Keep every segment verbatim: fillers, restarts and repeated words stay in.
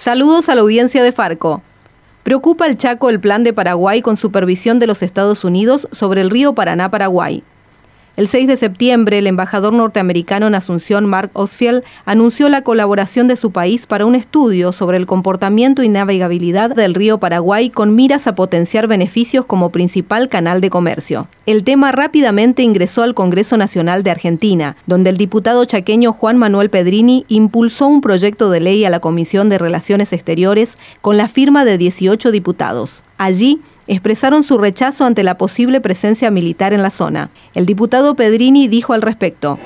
Saludos a la audiencia de Farco. Preocupa al Chaco el plan de Paraguay con supervisión de los Estados Unidos sobre el río Paraná-Paraguay. El seis de septiembre, el embajador norteamericano en Asunción, Mark Osfield, anunció la colaboración de su país para un estudio sobre el comportamiento y navegabilidad del río Paraguay con miras a potenciar beneficios como principal canal de comercio. El tema rápidamente ingresó al Congreso Nacional de Argentina, donde el diputado chaqueño Juan Manuel Pedrini impulsó un proyecto de ley a la Comisión de Relaciones Exteriores con la firma de dieciocho diputados. Allí, expresaron su rechazo ante la posible presencia militar en la zona. El diputado Pedrini dijo al respecto: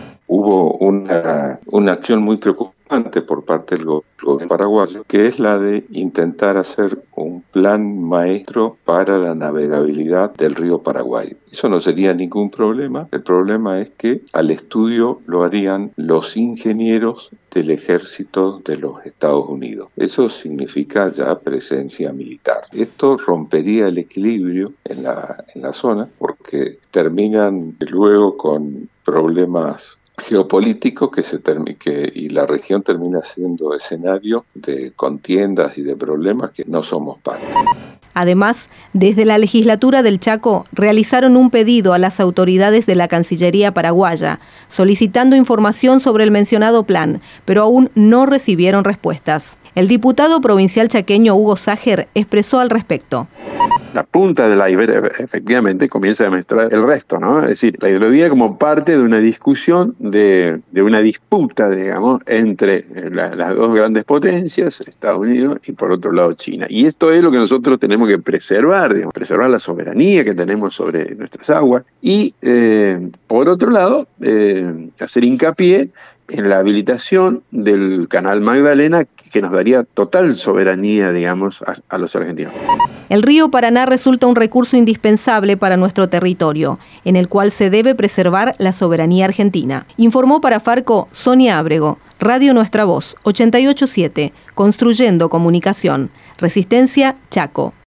Hubo una, una acción muy preocupante por parte del gobierno paraguayo, que es la de intentar hacer un plan maestro para la navegabilidad del río Paraguay. Eso no sería ningún problema. El problema es que al estudio lo harían los ingenieros del ejército de los Estados Unidos. Eso significa ya presencia militar. Esto rompería el equilibrio en la, en la zona, porque terminan luego con problemas geopolíticos que se termi- que, y la región termina siendo escenario de contiendas y de problemas que no somos parte. Además, desde la legislatura del Chaco realizaron un pedido a las autoridades de la Cancillería paraguaya, solicitando información sobre el mencionado plan, pero aún no recibieron respuestas. El diputado provincial chaqueño Hugo Ságer expresó al respecto: La punta del iceberg efectivamente comienza a demostrar el resto, ¿no? Es decir, la hidrovía como parte de una discusión, de, de una disputa, digamos, entre la, las dos grandes potencias, Estados Unidos y por otro lado China. Y esto es lo que nosotros tenemos que preservar, digamos, preservar la soberanía que tenemos sobre nuestras aguas y, eh, por otro lado, eh, hacer hincapié en la habilitación del canal Magdalena, que nos daría total soberanía, digamos, a, a los argentinos. El río Paraná resulta un recurso indispensable para nuestro territorio, en el cual se debe preservar la soberanía argentina. Informó para Farco Sonia Ábrego, Radio Nuestra Voz, ochenta y ocho punto siete, Construyendo Comunicación. Resistencia, Chaco.